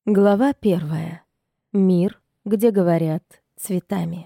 Глава 1. Мир, где говорят цветами.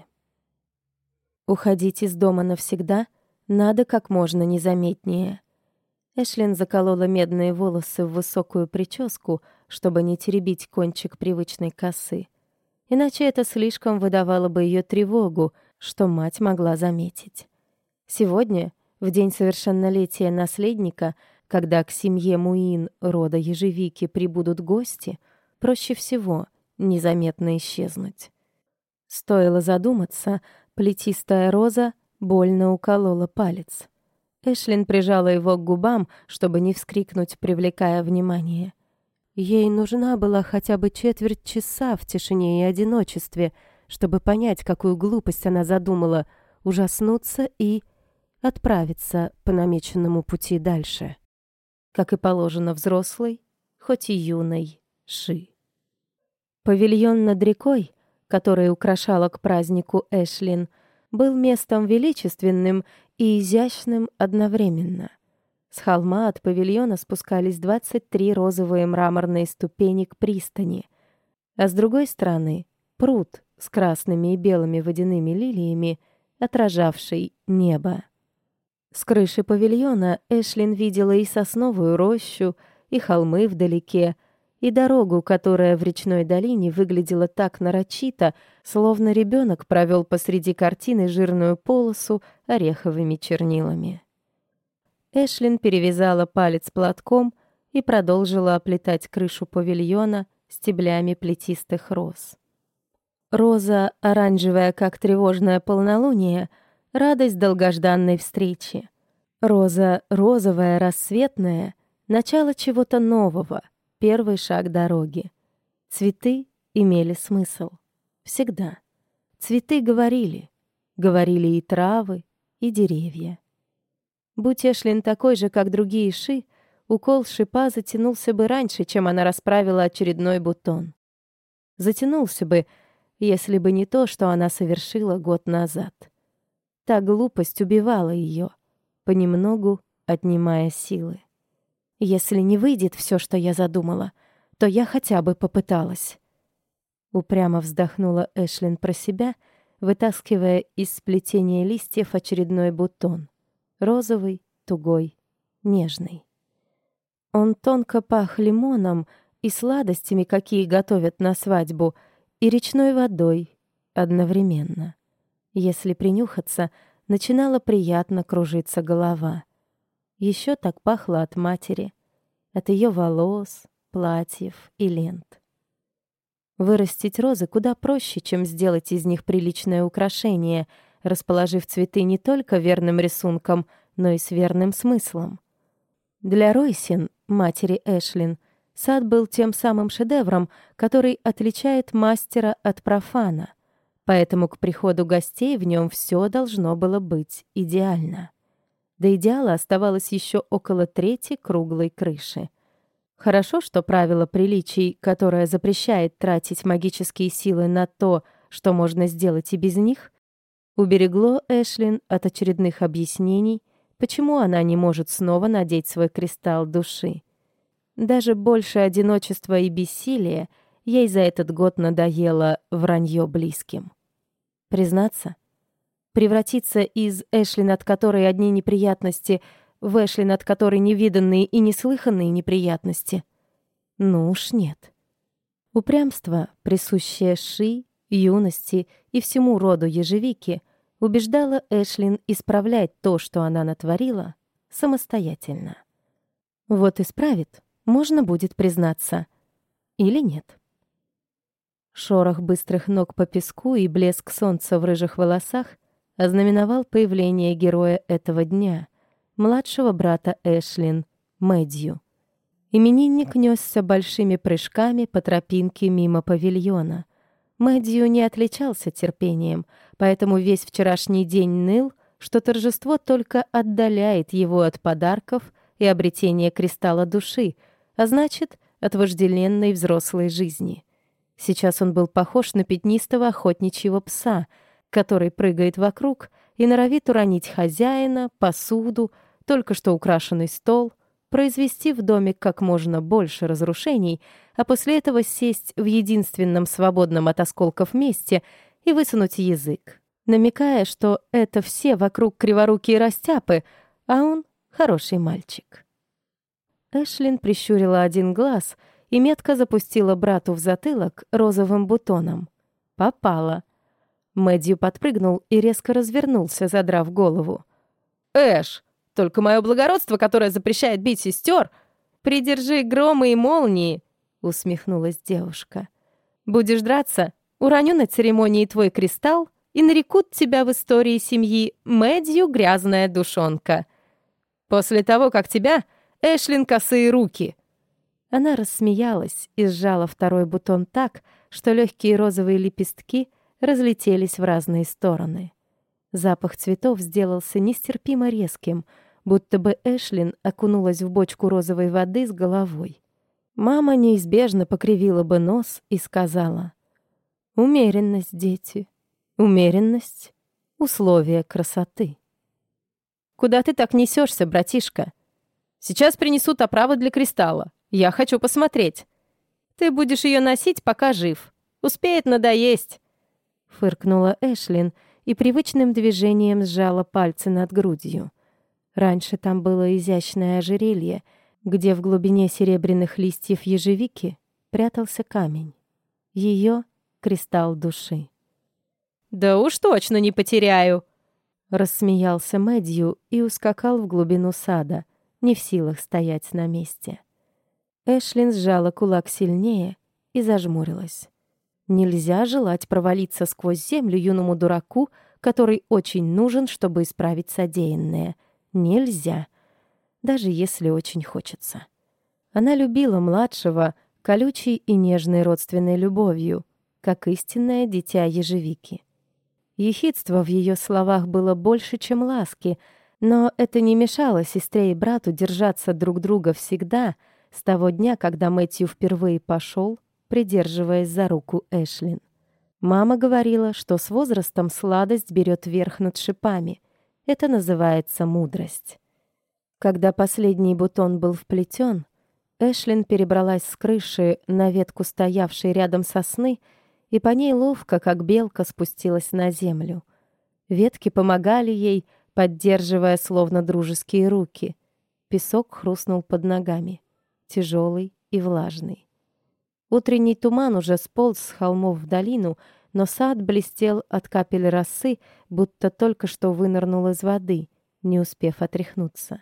Уходить из дома навсегда надо как можно незаметнее. Эшлин заколола медные волосы в высокую прическу, чтобы не теребить кончик привычной косы. Иначе это слишком выдавало бы ее тревогу, что мать могла заметить. Сегодня, в день совершеннолетия наследника, когда к семье Муин рода ежевики прибудут гости, проще всего незаметно исчезнуть. Стоило задуматься, плетистая роза больно уколола палец. Эшлин прижала его к губам, чтобы не вскрикнуть, привлекая внимание. Ей нужна была хотя бы четверть часа в тишине и одиночестве, чтобы понять, какую глупость она задумала, ужаснуться и отправиться по намеченному пути дальше. Как и положено взрослой, хоть и юной, Ши. Павильон над рекой, который украшала к празднику Эшлин, был местом величественным и изящным одновременно. С холма от павильона спускались 23 розовые мраморные ступени к пристани, а с другой стороны — пруд с красными и белыми водяными лилиями, отражавший небо. С крыши павильона Эшлин видела и сосновую рощу, и холмы вдалеке, и дорогу, которая в речной долине выглядела так нарочито, словно ребенок провел посреди картины жирную полосу ореховыми чернилами. Эшлин перевязала палец платком и продолжила оплетать крышу павильона стеблями плетистых роз. Роза, оранжевая, как тревожное полнолуние, радость долгожданной встречи. Роза, розовая, рассветная, начало чего-то нового, первый шаг дороги. Цветы имели смысл. Всегда. Цветы говорили. Говорили и травы, и деревья. Будь Эшлин такой же, как другие Ши, укол шипа затянулся бы раньше, чем она расправила очередной бутон. Затянулся бы, если бы не то, что она совершила год назад. Та глупость убивала ее, понемногу отнимая силы. Если не выйдет все, что я задумала, то я хотя бы попыталась. Упрямо вздохнула Эшлин про себя, вытаскивая из сплетения листьев очередной бутон. Розовый, тугой, нежный. Он тонко пах лимоном и сладостями, какие готовят на свадьбу, и речной водой одновременно. Если принюхаться, начинала приятно кружиться голова. Еще так пахло от матери, от ее волос, платьев и лент. Вырастить розы куда проще, чем сделать из них приличное украшение, расположив цветы не только верным рисунком, но и с верным смыслом. Для Ройсин, матери Эшлин, сад был тем самым шедевром, который отличает мастера от профана, поэтому к приходу гостей в нем все должно было быть идеально. До идеала оставалось еще около трети круглой крыши. Хорошо, что правило приличий, которое запрещает тратить магические силы на то, что можно сделать и без них, уберегло Эшлин от очередных объяснений, почему она не может снова надеть свой кристалл души. Даже больше одиночества и бессилия ей за этот год надоело вранье близким. Признаться, превратиться из Эшлин, от которой одни неприятности, в Эшлин, от которой невиданные и неслыханные неприятности? Ну уж нет. Упрямство, присущее Ши, юности и всему роду ежевики, убеждало Эшлин исправлять то, что она натворила, самостоятельно. Вот исправит, можно будет признаться. Или нет. Шорох быстрых ног по песку и блеск солнца в рыжих волосах ознаменовал появление героя этого дня, младшего брата Эшлин, Мэдью. Именинник нёсся большими прыжками по тропинке мимо павильона. Мэдью не отличался терпением, поэтому весь вчерашний день ныл, что торжество только отдаляет его от подарков и обретения кристалла души, а значит, от вожделенной взрослой жизни. Сейчас он был похож на пятнистого охотничьего пса, который прыгает вокруг и норовит уронить хозяина, посуду, только что украшенный стол, произвести в доме как можно больше разрушений, а после этого сесть в единственном свободном от осколков месте и высунуть язык, намекая, что это все вокруг криворукие растяпы, а он хороший мальчик. Эшлин прищурила один глаз и метко запустила брату в затылок розовым бутоном. Попала. Мэдью подпрыгнул и резко развернулся, задрав голову. «Эш, только мое благородство, которое запрещает бить сестер, придержи громы и молнии!» — усмехнулась девушка. «Будешь драться, уроню на церемонии твой кристалл и нарекут тебя в истории семьи Мэдью грязная душонка. После того, как тебя, Эшлин, косые руки!» Она рассмеялась и сжала второй бутон так, что легкие розовые лепестки разлетелись в разные стороны. Запах цветов сделался нестерпимо резким, будто бы Эшлин окунулась в бочку розовой воды с головой. Мама неизбежно покривила бы нос и сказала: «Умеренность, дети, умеренность — условие красоты». «Куда ты так несешься, братишка? Сейчас принесут оправу для кристалла. Я хочу посмотреть. Ты будешь ее носить, пока жив. Успеет надоесть», — фыркнула Эшлин и привычным движением сжала пальцы над грудью. Раньше там было изящное ожерелье, где в глубине серебряных листьев ежевики прятался камень. Ее кристалл души. «Да уж точно не потеряю!» — рассмеялся Мэдью и ускакал в глубину сада, не в силах стоять на месте. Эшлин сжала кулак сильнее и зажмурилась. Нельзя желать провалиться сквозь землю юному дураку, который очень нужен, чтобы исправить содеянное. Нельзя, даже если очень хочется. Она любила младшего колючей и нежной родственной любовью, как истинное дитя ежевики. Ехидства в ее словах было больше, чем ласки, но это не мешало сестре и брату держаться друг друга всегда, с того дня, когда Мэтью впервые пошел, придерживаясь за руку Эшлин. Мама говорила, что с возрастом сладость берет верх над шипами. Это называется мудрость. Когда последний бутон был вплетен, Эшлин перебралась с крыши на ветку стоявшей рядом сосны и по ней ловко, как белка, спустилась на землю. Ветки помогали ей, поддерживая словно дружеские руки. Песок хрустнул под ногами, тяжелый и влажный. Утренний туман уже сполз с холмов в долину, но сад блестел от капель росы, будто только что вынырнул из воды, не успев отряхнуться.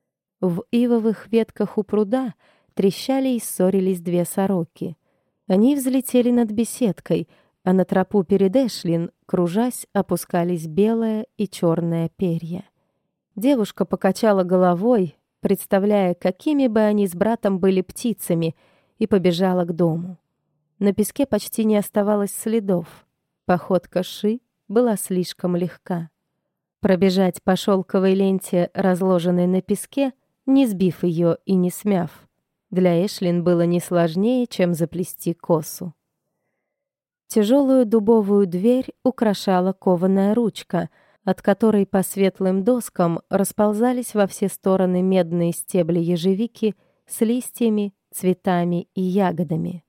В ивовых ветках у пруда трещали и ссорились две сороки. Они взлетели над беседкой, а на тропу перед Эшлин, кружась, опускались белое и черное перья. Девушка покачала головой, представляя, какими бы они с братом были птицами, и побежала к дому. На песке почти не оставалось следов. Походка Ши была слишком легка. Пробежать по шелковой ленте, разложенной на песке, не сбив ее и не смяв, для Эшлин было не сложнее, чем заплести косу. Тяжелую дубовую дверь украшала кованая ручка, от которой по светлым доскам расползались во все стороны медные стебли ежевики с листьями, цветами и ягодами.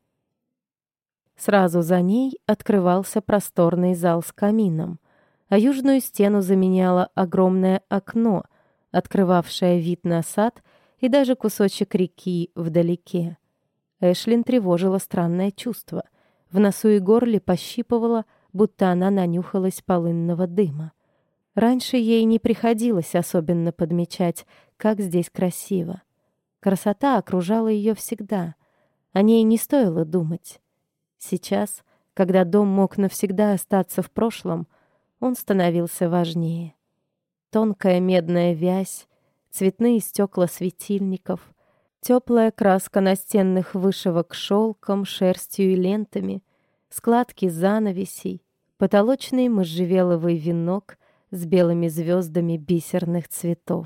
Сразу за ней открывался просторный зал с камином, а южную стену заменяло огромное окно, открывавшее вид на сад и даже кусочек реки вдалеке. Эшлин тревожила странное чувство. В носу и горле пощипывала, будто она нанюхалась полынного дыма. Раньше ей не приходилось особенно подмечать, как здесь красиво. Красота окружала ее всегда. О ней не стоило думать. Сейчас, когда дом мог навсегда остаться в прошлом, он становился важнее. Тонкая медная вязь, цветные стекла светильников, теплая краска настенных вышивок шелком, шерстью и лентами, складки занавесей, потолочный можжевеловый венок с белыми звездами бисерных цветов.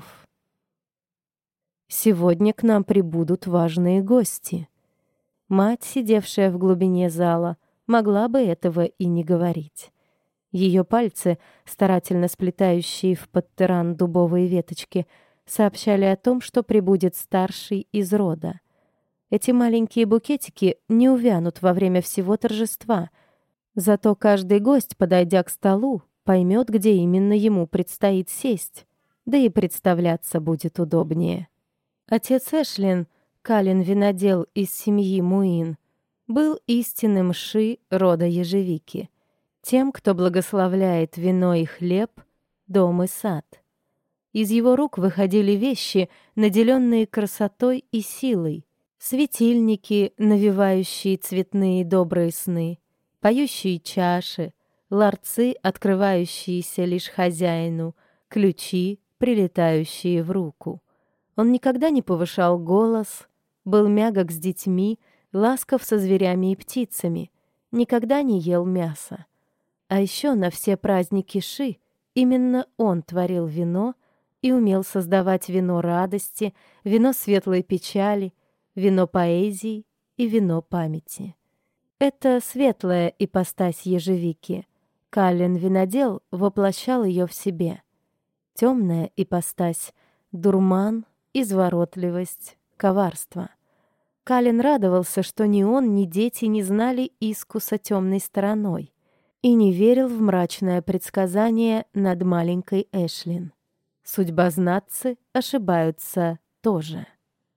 Сегодня к нам прибудут важные гости. Мать, сидевшая в глубине зала, могла бы этого и не говорить. Ее пальцы, старательно сплетающие в подтыран дубовые веточки, сообщали о том, что прибудет старший из рода. Эти маленькие букетики не увянут во время всего торжества, зато каждый гость, подойдя к столу, поймет, где именно ему предстоит сесть, да и представляться будет удобнее. Отец Эшлин, Калин винодел из семьи Муин, был истинным ши рода ежевики, тем, кто благословляет вино и хлеб, дом и сад. Из его рук выходили вещи, наделенные красотой и силой, светильники, навевающие цветные добрые сны, поющие чаши, ларцы, открывающиеся лишь хозяину, ключи, прилетающие в руку. Он никогда не повышал голос, был мягок с детьми, ласков со зверями и птицами, никогда не ел мяса. А еще на все праздники Ши именно он творил вино и умел создавать вино радости, вино светлой печали, вино поэзии и вино памяти. Это светлая ипостась ежевики. Калин винодел воплощал ее в себе. Темная ипостась — дурман, изворотливость, коварство. Калин радовался, что ни он, ни дети не знали искуса темной стороной и не верил в мрачное предсказание над маленькой Эшлин. Судьбознатцы ошибаются тоже.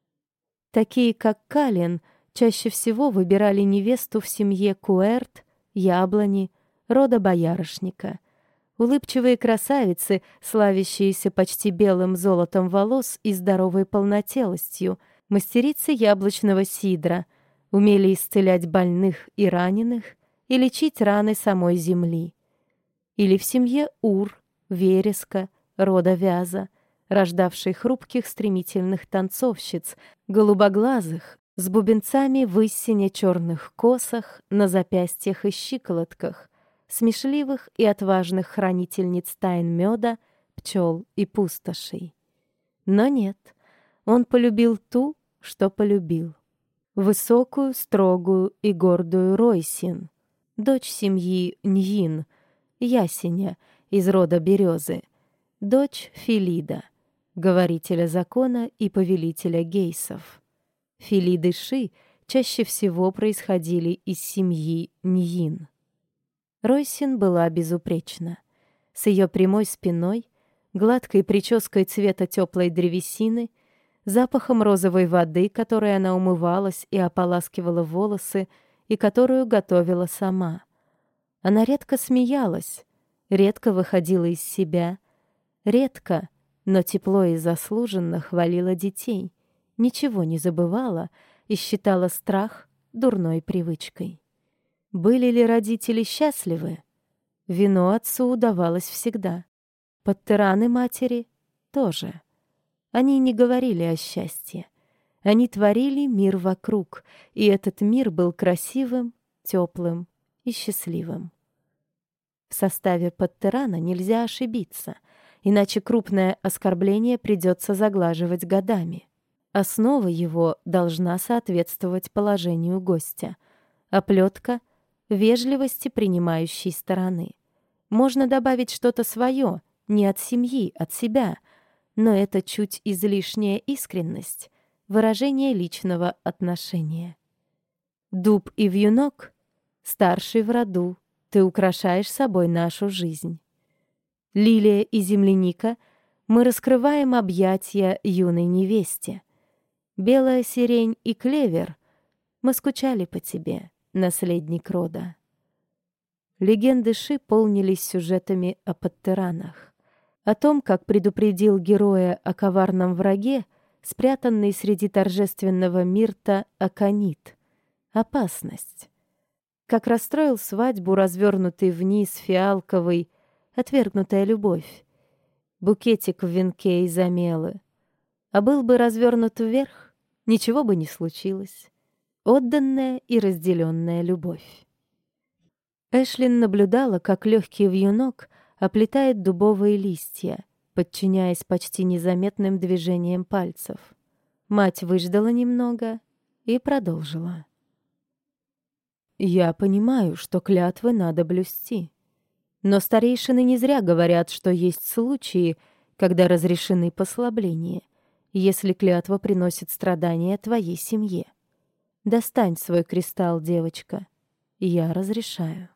Такие, как Калин, чаще всего выбирали невесту в семье Куэрт, Яблони, рода боярышника. Улыбчивые красавицы, славящиеся почти белым золотом волос и здоровой полнотелостью, мастерицы яблочного сидра, умели исцелять больных и раненых и лечить раны самой земли. Или в семье Ур, вереска, рода Вяза, рождавшей хрупких стремительных танцовщиц, голубоглазых, с бубенцами в истине черных косах, на запястьях и щиколотках, смешливых и отважных хранительниц тайн меда, пчел и пустошей. Но нет, он полюбил ту, что полюбил. Высокую, строгую и гордую Ройсин, дочь семьи Ньин, ясеня из рода березы, дочь Филида, говорителя закона и повелителя гейсов. Филиды Ши чаще всего происходили из семьи Ньин. Ройсин была безупречна. С ее прямой спиной, гладкой прической цвета теплой древесины, запахом розовой воды, которой она умывалась и ополаскивала волосы, и которую готовила сама. Она редко смеялась, редко выходила из себя, редко, но тепло и заслуженно хвалила детей, ничего не забывала и считала страх дурной привычкой. Были ли родители счастливы? Вино отцу удавалось всегда. Подтыраны матери тоже. Они не говорили о счастье. Они творили мир вокруг, и этот мир был красивым, теплым и счастливым. В составе подтырана нельзя ошибиться, иначе крупное оскорбление придется заглаживать годами. Основа его должна соответствовать положению гостя. Оплетка — вежливости принимающей стороны. Можно добавить что-то свое, не от семьи, от себя, но это чуть излишняя искренность, выражение личного отношения. Дуб и вьюнок, старший в роду, ты украшаешь собой нашу жизнь. Лилия и земляника, мы раскрываем объятия юной невесте. Белая сирень и клевер, мы скучали по тебе, наследник рода. Легенды Ши полнились сюжетами о подтыранах, о том, как предупредил героя о коварном враге, спрятанный среди торжественного мирта аконит, опасность, как расстроил свадьбу развернутый вниз фиалковый, отвергнутая любовь, букетик в венке из амелы, а был бы развернут вверх, ничего бы не случилось. Отданная и разделенная любовь. Эшлин наблюдала, как легкий вьюнок оплетает дубовые листья, подчиняясь почти незаметным движениям пальцев. Мать выждала немного и продолжила. «Я понимаю, что клятвы надо блюсти. Но старейшины не зря говорят, что есть случаи, когда разрешены послабления, если клятва приносит страдания твоей семье. Достань свой кристалл, девочка. Я разрешаю».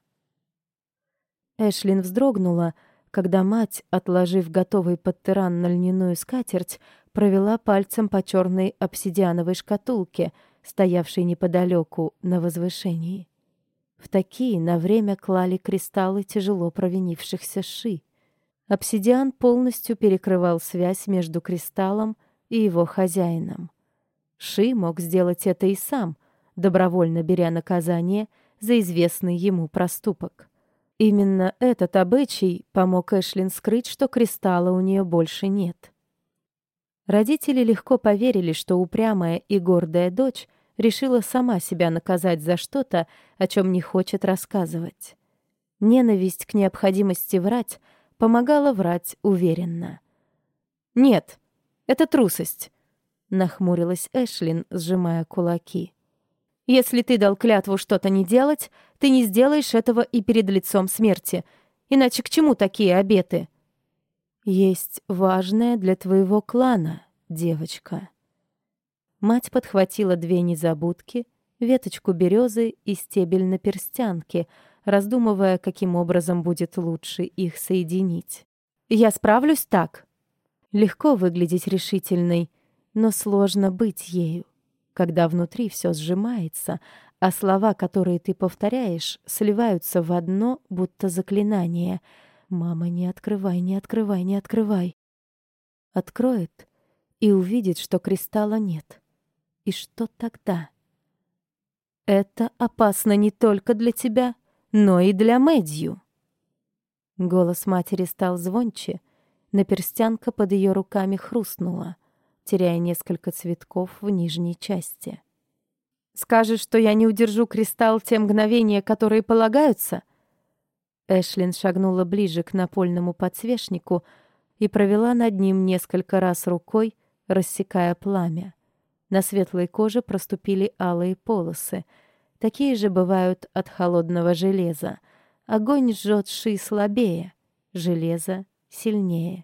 Эшлин вздрогнула, когда мать, отложив готовый подтыран на льняную скатерть, провела пальцем по черной обсидиановой шкатулке, стоявшей неподалеку на возвышении. В такие на время клали кристаллы тяжело провинившихся ши. Обсидиан полностью перекрывал связь между кристаллом и его хозяином. Ши мог сделать это и сам, добровольно беря наказание за известный ему проступок. Именно этот обычай помог Эшлин скрыть, что кристалла у нее больше нет. Родители легко поверили, что упрямая и гордая дочь решила сама себя наказать за что-то, о чем не хочет рассказывать. Ненависть к необходимости врать помогала врать уверенно. «Нет, это трусость», — нахмурилась Эшлин, сжимая кулаки. «Если ты дал клятву что-то не делать, ты не сделаешь этого и перед лицом смерти. Иначе к чему такие обеты?» «Есть важное для твоего клана, девочка». Мать подхватила 2 незабудки, веточку березы и стебель наперстянки, раздумывая, каким образом будет лучше их соединить. «Я справлюсь так». Легко выглядеть решительной, но сложно быть ею, когда внутри все сжимается, а слова, которые ты повторяешь, сливаются в одно, будто заклинание. «Мама, не открывай, не открывай, не открывай». Откроет и увидит, что кристалла нет. И что тогда? Это опасно не только для тебя, но и для Мэдью. Голос матери стал звонче, наперстянка под ее руками хрустнула, теряя несколько цветков в нижней части. «Скажешь, что я не удержу кристалл те мгновения, которые полагаются?» Эшлин шагнула ближе к напольному подсвечнику и провела над ним несколько раз рукой, рассекая пламя. На светлой коже проступили алые полосы. Такие же бывают от холодного железа. Огонь жжет ши слабее, железо сильнее.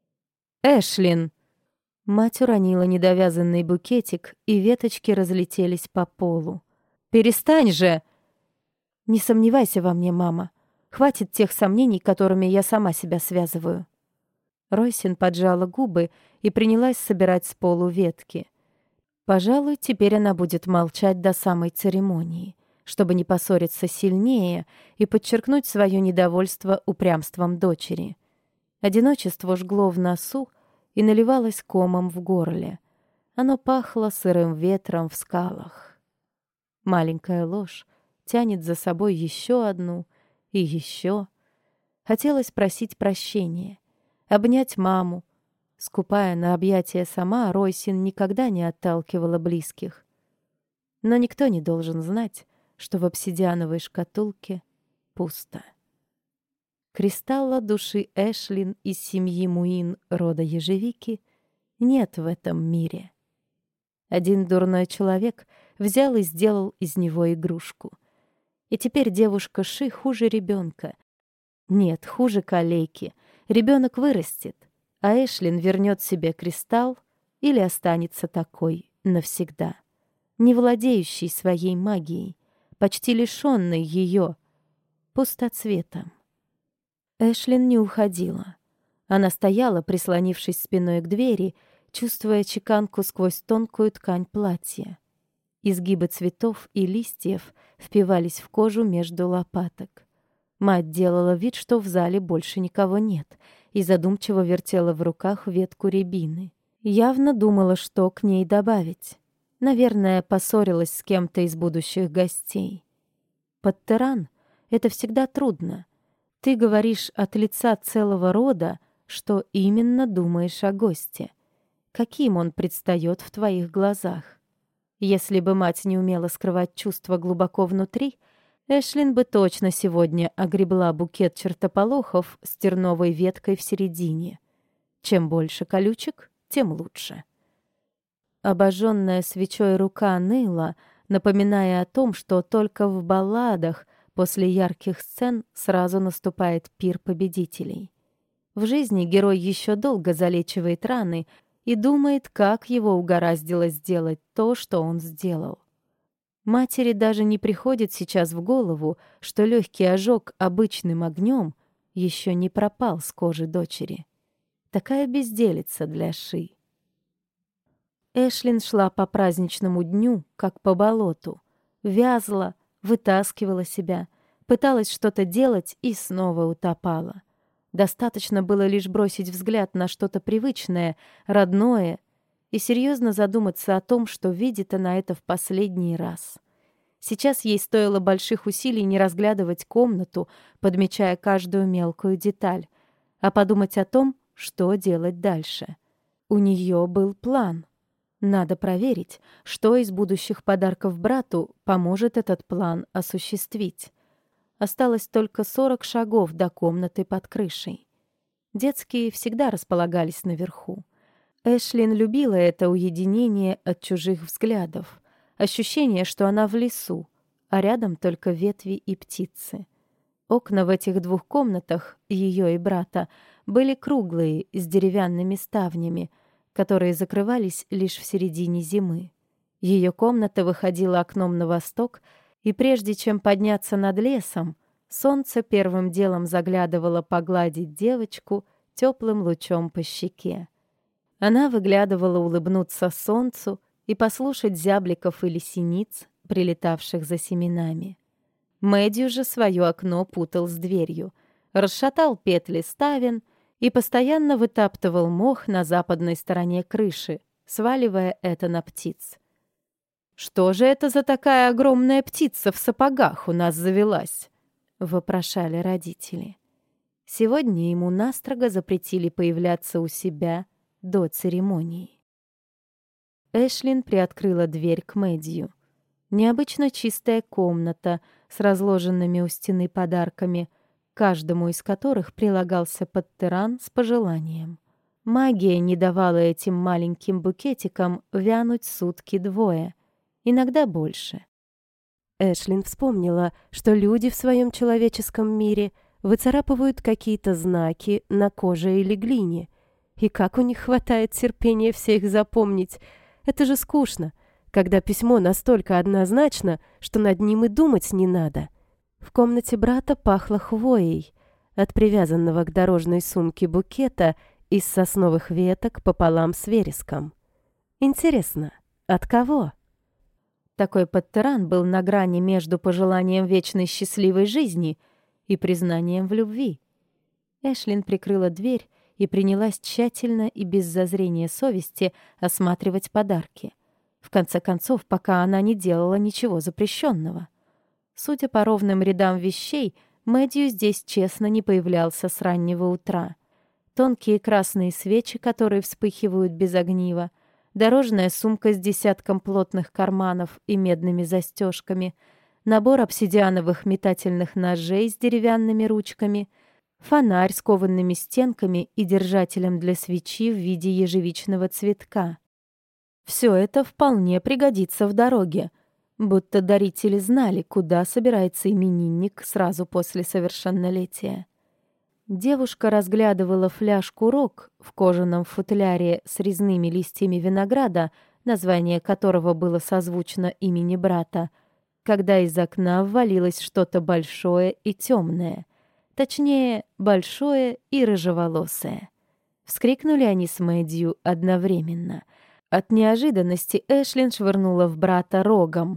«Эшлин!» Мать уронила недовязанный букетик, и веточки разлетелись по полу. «Перестань же!» «Не сомневайся во мне, мама. Хватит тех сомнений, которыми я сама себя связываю». Ройсин поджала губы и принялась собирать с полу ветки. Пожалуй, теперь она будет молчать до самой церемонии, чтобы не поссориться сильнее и подчеркнуть свое недовольство упрямством дочери. Одиночество жгло в носу и наливалось комом в горле. Оно пахло сырым ветром в скалах. Маленькая ложь тянет за собой еще одну и еще. Хотелось просить прощения, обнять маму. Скупая на объятия сама, Ройсин никогда не отталкивала близких. Но никто не должен знать, что в обсидиановой шкатулке пусто. Кристалла души Эшлин из семьи Муин рода ежевики нет в этом мире. Один дурной человек взял и сделал из него игрушку. И теперь девушка Ши хуже ребенка. Нет, хуже калеки. Ребенок вырастет, а Эшлин вернет себе кристалл или останется такой навсегда, не владеющей своей магией, почти лишенной ее, пустоцветом. Эшлин не уходила. Она стояла, прислонившись спиной к двери, чувствуя чеканку сквозь тонкую ткань платья. Изгибы цветов и листьев впивались в кожу между лопаток. Мать делала вид, что в зале больше никого нет, и задумчиво вертела в руках ветку рябины. Явно думала, что к ней добавить. Наверное, поссорилась с кем-то из будущих гостей. Подтыран — это всегда трудно. Ты говоришь от лица целого рода, что именно думаешь о госте. Каким он предстает в твоих глазах. Если бы мать не умела скрывать чувства глубоко внутри, Эшлин бы точно сегодня огребла букет чертополохов с терновой веткой в середине. Чем больше колючек, тем лучше. Обожженная свечой рука ныла, напоминая о том, что только в балладах после ярких сцен сразу наступает пир победителей. В жизни герой еще долго залечивает раны и думает, как его угораздило сделать то, что он сделал. Матери даже не приходит сейчас в голову, что легкий ожог обычным огнем еще не пропал с кожи дочери. Такая безделица для Ши. Эшлин шла по праздничному дню, как по болоту. Вязла, вытаскивала себя, пыталась что-то делать и снова утопала. Достаточно было лишь бросить взгляд на что-то привычное, родное, и серьезно задуматься о том, что видит она это в последний раз. Сейчас ей стоило больших усилий не разглядывать комнату, подмечая каждую мелкую деталь, а подумать о том, что делать дальше. У нее был план. Надо проверить, что из будущих подарков брату поможет этот план осуществить. Осталось только 40 шагов до комнаты под крышей. Детские всегда располагались наверху. Эшлин любила это уединение от чужих взглядов, ощущение, что она в лесу, а рядом только ветви и птицы. Окна в этих двух комнатах, ее и брата, были круглые, с деревянными ставнями, которые закрывались лишь в середине зимы. Ее комната выходила окном на восток, и прежде чем подняться над лесом, солнце первым делом заглядывало погладить девочку теплым лучом по щеке. Она выглядывала улыбнуться солнцу и послушать зябликов или синиц, прилетавших за семенами. Мэдью же свое окно путал с дверью, расшатал петли ставен и постоянно вытаптывал мох на западной стороне крыши, сваливая это на птиц. «Что же это за такая огромная птица в сапогах у нас завелась?» — вопрошали родители. Сегодня ему настрого запретили появляться у себя до церемонии. Эшлин приоткрыла дверь к Мэдью. Необычно чистая комната с разложенными у стены подарками, каждому из которых прилагался подтеран с пожеланием. Магия не давала этим маленьким букетикам вянуть сутки двое, иногда больше. Эшлин вспомнила, что люди в своем человеческом мире выцарапывают какие-то знаки на коже или глине. И как у них хватает терпения все их запомнить. Это же скучно, когда письмо настолько однозначно, что над ним и думать не надо. В комнате брата пахло хвоей. От привязанного к дорожной сумке букета из сосновых веток пополам с вереском. Интересно, от кого? Такой подтеран был на грани между пожеланием вечной счастливой жизни и признанием в любви. Эшлин прикрыла дверь и принялась тщательно и без зазрения совести осматривать подарки. В конце концов, пока она не делала ничего запрещенного. Судя по ровным рядам вещей, Мэдью здесь честно не появлялся с раннего утра. Тонкие красные свечи, которые вспыхивают без огнива, дорожная сумка с десятком плотных карманов и медными застежками, набор обсидиановых метательных ножей с деревянными ручками, фонарь с коваными стенками и держателем для свечи в виде ежевичного цветка. Все это вполне пригодится в дороге, будто дарители знали, куда собирается именинник сразу после совершеннолетия. Девушка разглядывала фляжку рог в кожаном футляре с резными листьями винограда, название которого было созвучно имени брата, когда из окна ввалилось что-то большое и темное. Точнее, большое и рыжеволосое. Вскрикнули они с Мэдью одновременно. От неожиданности Эшлин швырнула в брата рогом.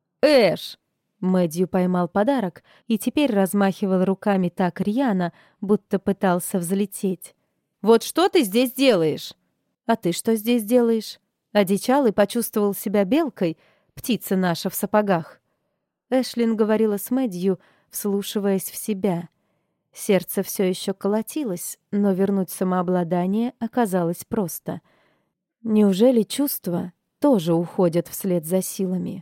«Эш!» Мэдью поймал подарок и теперь размахивал руками так рьяно, будто пытался взлететь. «Вот что ты здесь делаешь?» «А ты что здесь делаешь?» Одичал и почувствовал себя белкой, птица наша в сапогах. Эшлин говорила с Мэдью, вслушиваясь в себя. Сердце все еще колотилось, но вернуть самообладание оказалось просто. Неужели чувства тоже уходят вслед за силами?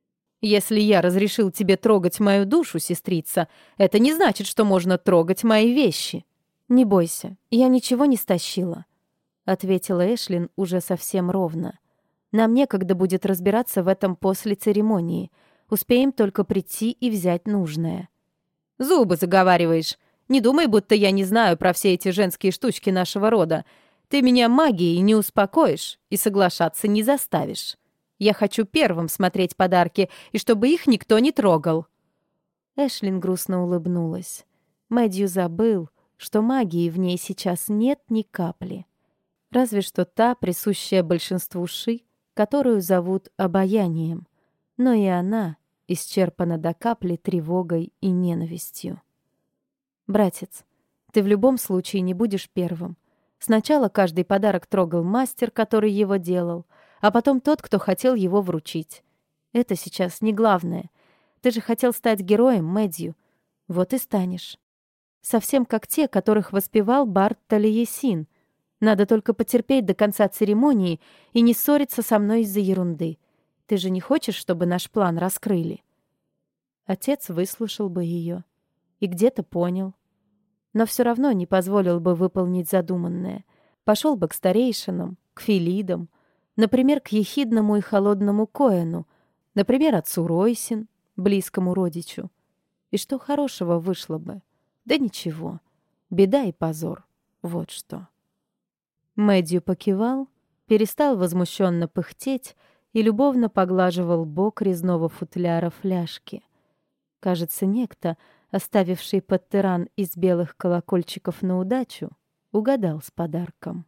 «Если я разрешил тебе трогать мою душу, сестрица, это не значит, что можно трогать мои вещи». «Не бойся, я ничего не стащила», — ответила Эшлин уже совсем ровно. «Нам некогда будет разбираться в этом после церемонии. Успеем только прийти и взять нужное». «Зубы заговариваешь. Не думай, будто я не знаю про все эти женские штучки нашего рода. Ты меня магией не успокоишь и соглашаться не заставишь. Я хочу первым смотреть подарки, и чтобы их никто не трогал». Эшлин грустно улыбнулась. Мэдью забыл, что магии в ней сейчас нет ни капли. Разве что та, присущая большинству ши, которую зовут обаянием. Но и она исчерпана до капли тревогой и ненавистью. «Братец, ты в любом случае не будешь первым. Сначала каждый подарок трогал мастер, который его делал, а потом тот, кто хотел его вручить. Это сейчас не главное. Ты же хотел стать героем, Мэдью. Вот и станешь. Совсем как те, которых воспевал Барт Талиесин. Надо только потерпеть до конца церемонии и не ссориться со мной из-за ерунды. Ты же не хочешь, чтобы наш план раскрыли?» Отец выслушал бы ее и где-то понял. Но все равно не позволил бы выполнить задуманное. Пошел бы к старейшинам, к филидам, например, к ехидному и холодному Коэну, например, отцу Ройсин, близкому родичу. И что хорошего вышло бы? Да ничего. Беда и позор. Вот что. Мэдью покивал, перестал возмущенно пыхтеть и любовно поглаживал бок резного футляра фляжки. Кажется, некто, оставивший подтыран из белых колокольчиков на удачу, угадал с подарком.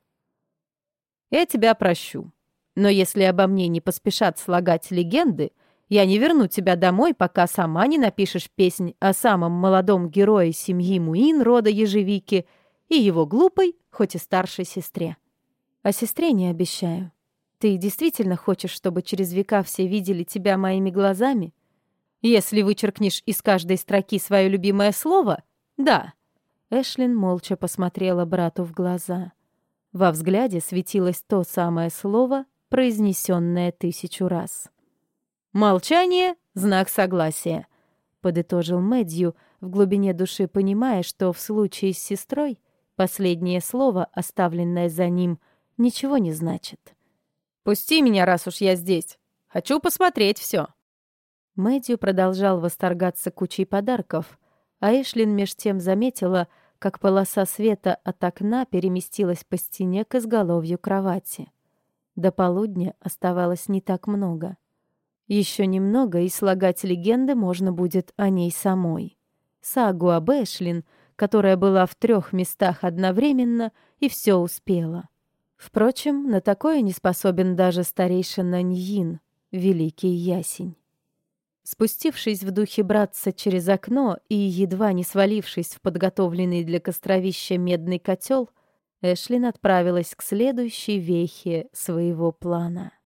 «Я тебя прощу. Но если обо мне не поспешат слагать легенды, я не верну тебя домой, пока сама не напишешь песнь о самом молодом герое семьи Муин рода Ежевики и его глупой, хоть и старшей сестре». «А сестре не обещаю. Ты действительно хочешь, чтобы через века все видели тебя моими глазами?» «Если вычеркнешь из каждой строки свое любимое слово, да». Эшлин молча посмотрела брату в глаза. Во взгляде светилось то самое слово, произнесенное 1000 раз. «Молчание — знак согласия», — подытожил Мэдью, в глубине души понимая, что в случае с сестрой последнее слово, оставленное за ним, ничего не значит. «Пусти меня, раз уж я здесь. Хочу посмотреть все». Мэдью продолжал восторгаться кучей подарков, а Эшлин меж тем заметила, как полоса света от окна переместилась по стене к изголовью кровати. До полудня оставалось не так много. Еще немного, и слагать легенды можно будет о ней самой. Сагу об Эшлин, которая была в 3 местах одновременно и все успела. Впрочем, на такое не способен даже старейшина Ньин, великий ясень. Спустившись в духе братца через окно и едва не свалившись в подготовленный для костровища медный котел, Эшлин отправилась к следующей вехе своего плана.